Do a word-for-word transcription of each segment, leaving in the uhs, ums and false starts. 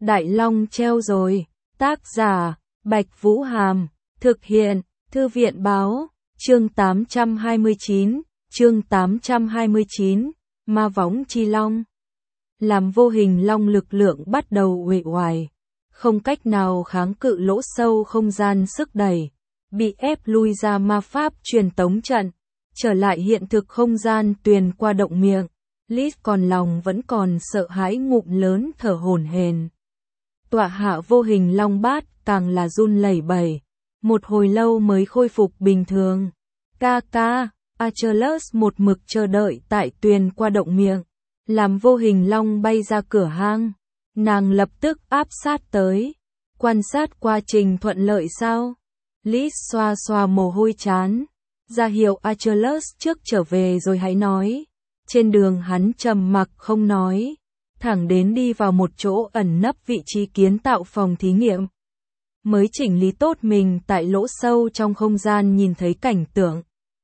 Đại Long treo rồi. Tác giả, Bạch Vũ Hàm. Thực hiện, Thư viện Báo. Chương tám trăm hai mươi chín. Chương tám trăm hai mươi chín. Ma võng chi long. Làm vô hình long lực lượng bắt đầu uể oải. Không cách nào kháng cự lỗ sâu không gian sức đẩy. Bị ép lui ra ma pháp truyền tống trận. Trở lại hiện thực không gian tuyền qua động miệng. Liz còn lòng vẫn còn sợ hãi ngụm lớn thở hổn hển. Tọa hạ vô hình long bát càng là run lẩy bẩy. Một hồi lâu mới khôi phục bình thường. Ca ca, Achilles một mực chờ đợi tại tuyền qua động miệng. Làm vô hình long bay ra cửa hang. Nàng lập tức áp sát tới. Quan sát quá trình thuận lợi sao? Liz xoa xoa mồ hôi chán. Ra hiệu Achilles trước trở về rồi hãy nói. Trên đường hắn trầm mặc không nói. Thẳng đến đi vào một chỗ ẩn nấp vị trí kiến tạo phòng thí nghiệm. Mới chỉnh lý tốt mình tại lỗ sâu trong không gian nhìn thấy cảnh tượng.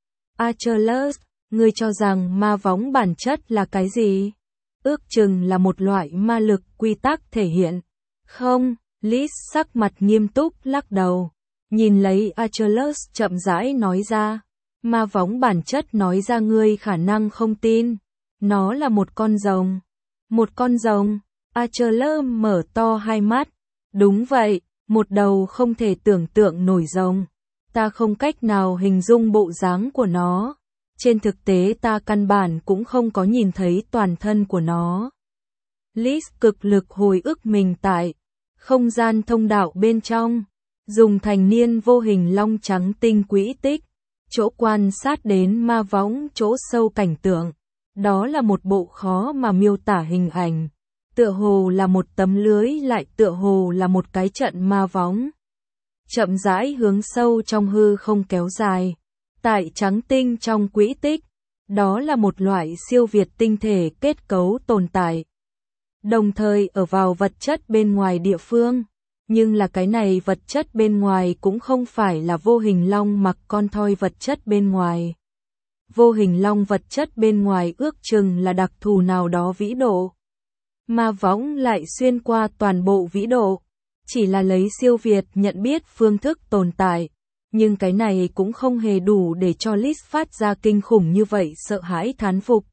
Achilles, ngươi cho rằng ma võng bản chất là cái gì? Ước chừng là một loại ma lực quy tắc thể hiện. Không, Liz sắc mặt nghiêm túc lắc đầu. Nhìn lấy Achilles chậm rãi nói ra. Ma võng bản chất nói ra ngươi khả năng không tin. Nó là một con rồng. Một con rồng. Achilles mở to hai mắt. Đúng vậy, một đầu không thể tưởng tượng nổi rồng. Ta không cách nào hình dung bộ dáng của nó. Trên thực tế ta căn bản cũng không có nhìn thấy toàn thân của nó. Liz cực lực hồi ức mình tại không gian thông đạo bên trong. Dùng thành niên vô hình long trắng tinh quỹ tích. Chỗ quan sát đến ma võng chỗ sâu cảnh tượng. Đó là một bộ khó mà miêu tả hình ảnh. Tựa hồ là một tấm lưới lại tựa hồ là một cái trận ma võng. Chậm rãi hướng sâu trong hư không kéo dài. Tại trắng tinh trong quỹ tích. Đó là một loại siêu việt tinh thể kết cấu tồn tại. Đồng thời ở vào vật chất bên ngoài địa phương. Nhưng là cái này vật chất bên ngoài cũng không phải là vô hình long mặc con thoi vật chất bên ngoài. Vô hình long vật chất bên ngoài ước chừng là đặc thù nào đó vĩ độ. Ma võng lại xuyên qua toàn bộ vĩ độ. Chỉ là lấy siêu việt nhận biết phương thức tồn tại. Nhưng cái này cũng không hề đủ để cho Liz phát ra kinh khủng như vậy sợ hãi thán phục.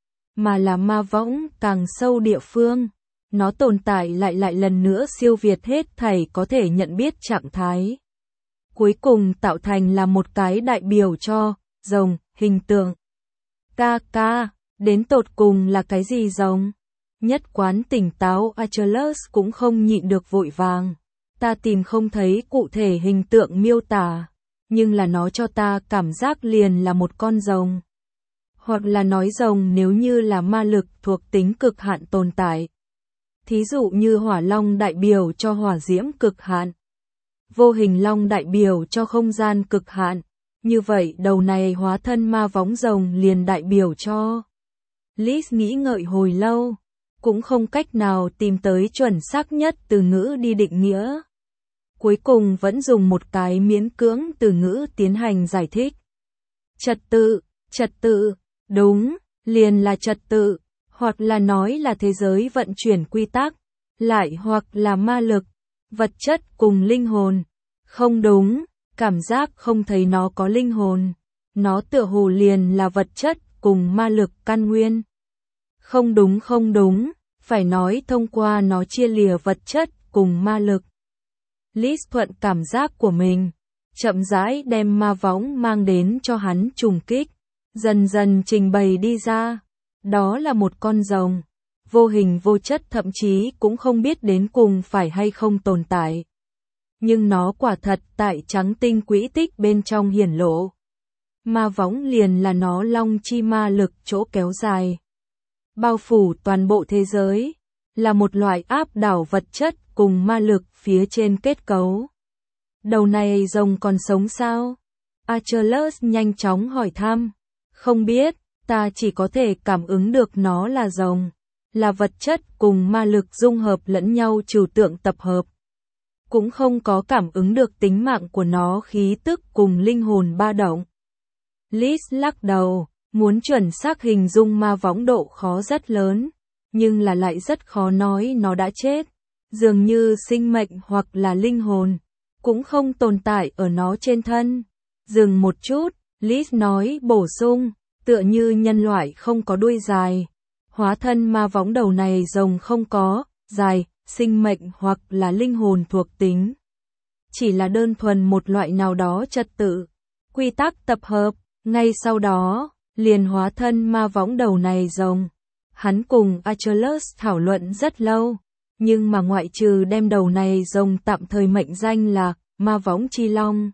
Mà là ma võng càng sâu địa phương. Nó tồn tại lại lại lần nữa siêu việt hết thảy có thể nhận biết trạng thái. Cuối cùng tạo thành là một cái đại biểu cho rồng, hình tượng. Ca ca, đến tột cùng là cái gì rồng? Nhất quán tỉnh táo Achilles cũng không nhịn được vội vàng. Ta tìm không thấy cụ thể hình tượng miêu tả. Nhưng là nó cho ta cảm giác liền là một con rồng. Hoặc là nói rồng nếu như là ma lực thuộc tính cực hạn tồn tại. Thí dụ như hỏa long đại biểu cho hỏa diễm cực hạn. Vô hình long đại biểu cho không gian cực hạn. Như vậy đầu này hóa thân ma võng rồng liền đại biểu cho. Liz nghĩ ngợi hồi lâu. Cũng không cách nào tìm tới chuẩn xác nhất từ ngữ đi định nghĩa. Cuối cùng vẫn dùng một cái miễn cưỡng từ ngữ tiến hành giải thích. Trật tự, trật tự, đúng, liền là trật tự. Hoặc là nói là thế giới vận chuyển quy tắc, lại hoặc là ma lực, vật chất cùng linh hồn. Không đúng, cảm giác không thấy nó có linh hồn. Nó tựa hồ liền là vật chất cùng ma lực căn nguyên. Không đúng không đúng, phải nói thông qua nó chia lìa vật chất cùng ma lực. Liz thuận cảm giác của mình, chậm rãi đem ma võng mang đến cho hắn trùng kích, dần dần trình bày đi ra. Đó là một con rồng, vô hình vô chất thậm chí cũng không biết đến cùng phải hay không tồn tại. Nhưng nó quả thật tại trắng tinh quỹ tích bên trong hiển lộ. Ma võng liền là nó long chi ma lực chỗ kéo dài. Bao phủ toàn bộ thế giới, là một loại áp đảo vật chất cùng ma lực phía trên kết cấu. Đầu này rồng còn sống sao? Achilles nhanh chóng hỏi thăm. Không biết. Ta chỉ có thể cảm ứng được nó là rồng, là vật chất cùng ma lực dung hợp lẫn nhau trừu tượng tập hợp. Cũng không có cảm ứng được tính mạng của nó khí tức cùng linh hồn ba động. Liz lắc đầu, muốn chuẩn xác hình dung ma võng độ khó rất lớn, nhưng là lại rất khó nói nó đã chết. dường như sinh mệnh hoặc là linh hồn, cũng không tồn tại ở nó trên thân. Dừng một chút, Liz nói bổ sung, tựa như nhân loại không có đuôi dài. Hóa thân ma võng đầu này rồng không có, dài, sinh mệnh hoặc là linh hồn thuộc tính. Chỉ là đơn thuần một loại nào đó trật tự, quy tắc tập hợp. Ngay sau đó, liền hóa thân ma võng đầu này rồng. Hắn cùng Achilles thảo luận rất lâu, nhưng mà ngoại trừ đem đầu này rồng tạm thời mệnh danh là ma võng chi long,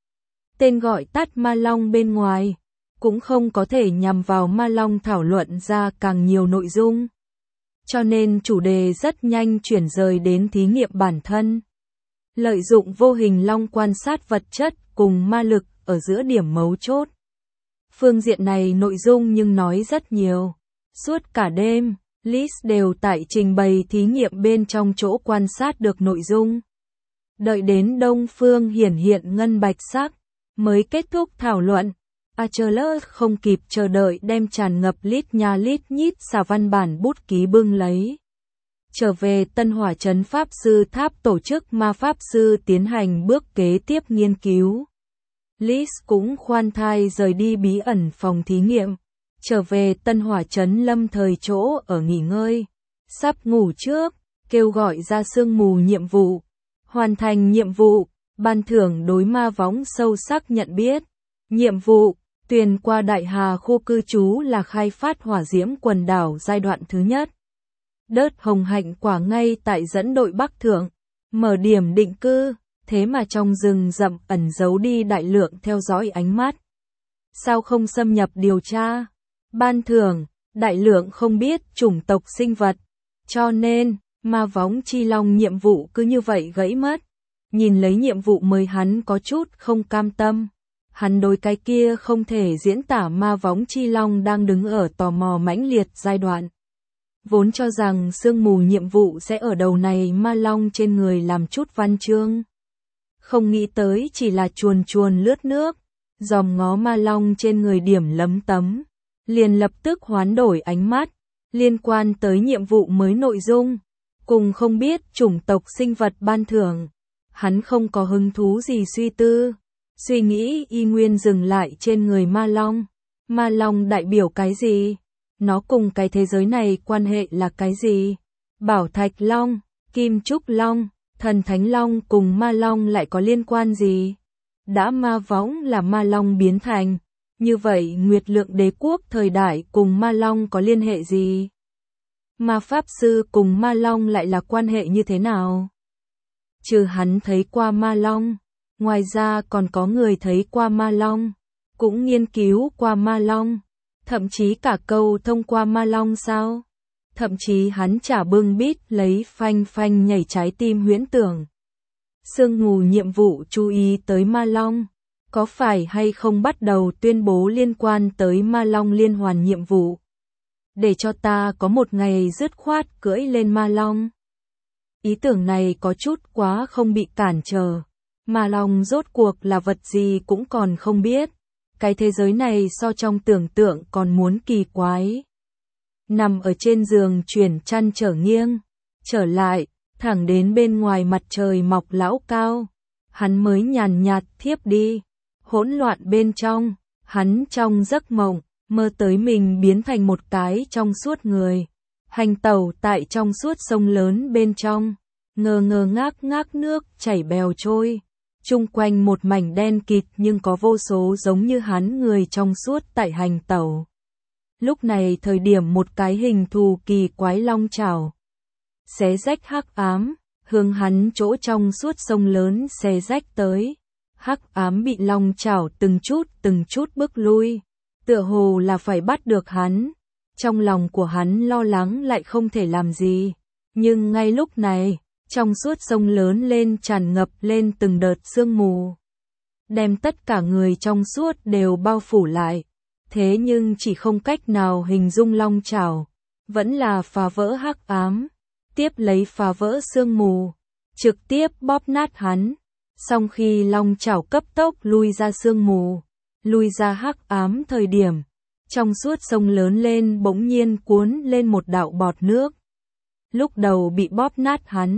tên gọi tắt ma long bên ngoài, cũng không có thể nhằm vào ma long thảo luận ra càng nhiều nội dung. Cho nên chủ đề rất nhanh chuyển rời đến thí nghiệm bản thân. Lợi dụng vô hình long quan sát vật chất cùng ma lực ở giữa điểm mấu chốt. Phương diện này nội dung nhưng nói rất nhiều. Suốt cả đêm, Liz đều tại trình bày thí nghiệm bên trong chỗ quan sát được nội dung. Đợi đến đông phương hiển hiện ngân bạch sắc, mới kết thúc thảo luận. Achilles không kịp chờ đợi đem tràn ngập lít nha lít nhít xà văn bản bút ký bưng lấy. Trở về Tân Hỏa Trấn Pháp Sư Tháp tổ chức ma Pháp Sư tiến hành bước kế tiếp nghiên cứu. Liz cũng khoan thai rời đi bí ẩn phòng thí nghiệm. Trở về Tân Hỏa Trấn lâm thời chỗ ở nghỉ ngơi. Sắp ngủ trước, kêu gọi ra sương mù nhiệm vụ. Hoàn thành nhiệm vụ, ban thưởng đối ma võng sâu sắc nhận biết. Nhiệm vụ, tuyền qua Đại Hà khu cư trú là khai phát hỏa diễm quần đảo giai đoạn thứ nhất. Đớt hồng hạnh quả ngay tại dẫn đội Bắc Thượng, mở điểm định cư, thế mà trong rừng rậm ẩn giấu đi đại lượng theo dõi ánh mắt. Sao không xâm nhập điều tra? Ban thưởng, đại lượng không biết chủng tộc sinh vật, cho nên, ma võng chi long nhiệm vụ cứ như vậy gãy mất. Nhìn lấy nhiệm vụ mới hắn có chút không cam tâm. Hắn đối cái kia không thể diễn tả ma võng chi long đang đứng ở tò mò mãnh liệt giai đoạn. Vốn cho rằng sương mù nhiệm vụ sẽ ở đầu này ma long trên người làm chút văn chương. Không nghĩ tới chỉ là chuồn chuồn lướt nước, dòm ngó ma long trên người điểm lấm tấm. Liền lập tức hoán đổi ánh mắt, liên quan tới nhiệm vụ mới nội dung, cùng không biết chủng tộc sinh vật ban thưởng. Hắn không có hứng thú gì suy tư, suy nghĩ y nguyên dừng lại trên người ma long. Ma long đại biểu cái gì? Nó cùng cái thế giới này quan hệ là cái gì? Bảo thạch long, kim trúc long, thần thánh long cùng ma long lại có liên quan gì? Đã ma võng là ma long biến thành, như vậy Nguyệt Lượng Đế quốc thời đại cùng ma long có liên hệ gì? Ma pháp sư cùng ma long lại là quan hệ như thế nào? Trừ hắn thấy qua ma long, ngoài ra còn có người thấy qua ma long, cũng nghiên cứu qua ma long, thậm chí cả câu thông qua ma long sao? Thậm chí hắn trả bưng bít lấy phanh phanh nhảy trái tim huyễn tưởng. Sương mù nhiệm vụ chú ý tới ma long, có phải hay không bắt đầu tuyên bố liên quan tới ma long liên hoàn nhiệm vụ? Để cho ta có một ngày dứt khoát cưỡi lên ma long. Ý tưởng này có chút quá không bị cản trở. Ma long rốt cuộc là vật gì cũng còn không biết. Cái thế giới này so trong tưởng tượng còn muốn kỳ quái. Nằm ở trên giường chuyển chăn trở nghiêng, trở lại, thẳng đến bên ngoài mặt trời mọc lão cao. Hắn mới nhàn nhạt thiếp đi. Hỗn loạn bên trong, hắn trong giấc mộng, mơ tới mình biến thành một cái trong suốt người. Hành tẩu tại trong suốt sông lớn bên trong, ngơ ngơ ngác ngác nước chảy bèo trôi. Chung quanh một mảnh đen kịt nhưng có vô số giống như hắn người trong suốt tại hành tẩu. Lúc này thời điểm một cái hình thù kỳ quái long chảo xé rách hắc ám, hướng hắn chỗ trong suốt sông lớn xé rách tới. Hắc ám bị long chảo từng chút từng chút bước lui, tựa hồ là phải bắt được hắn. Trong lòng của hắn lo lắng lại không thể làm gì, nhưng ngay lúc này, trong suốt sông lớn lên tràn ngập lên từng đợt sương mù, đem tất cả người trong suốt đều bao phủ lại. Thế nhưng chỉ không cách nào hình dung long chảo, vẫn là phá vỡ hắc ám, tiếp lấy phá vỡ sương mù, trực tiếp bóp nát hắn. Song khi long chảo cấp tốc lui ra sương mù, lui ra hắc ám thời điểm, trong suốt sông lớn lên bỗng nhiên cuốn lên một đạo bọt nước. Lúc đầu bị bóp nát hắn,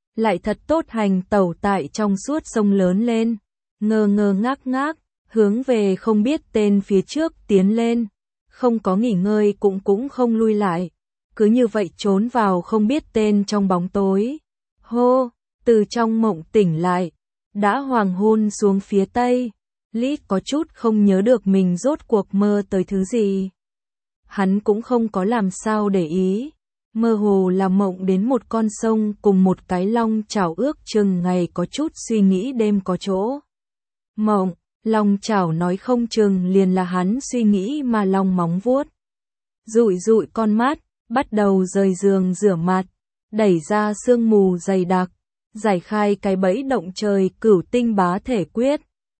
lại thật tốt hành tẩu tại trong suốt sông lớn lên, ngơ ngơ ngác ngác, hướng về không biết tên phía trước tiến lên, không có nghỉ ngơi cũng cũng không lui lại, cứ như vậy trốn vào không biết tên trong bóng tối. Hô, từ trong mộng tỉnh lại, đã hoàng hôn xuống phía tây, Lý có chút không nhớ được mình rốt cuộc mơ tới thứ gì. Hắn cũng không có làm sao để ý, mơ hồ là mộng đến một con sông cùng một cái long chảo ước chừng ngày có chút suy nghĩ đêm có chỗ. Mộng, long chảo nói không chừng liền là hắn suy nghĩ mà long móng vuốt. Dụi dụi con mắt, bắt đầu rời giường rửa mặt, đẩy ra sương mù dày đặc, giải khai cái bẫy động trời cửu tinh bá thể quyết.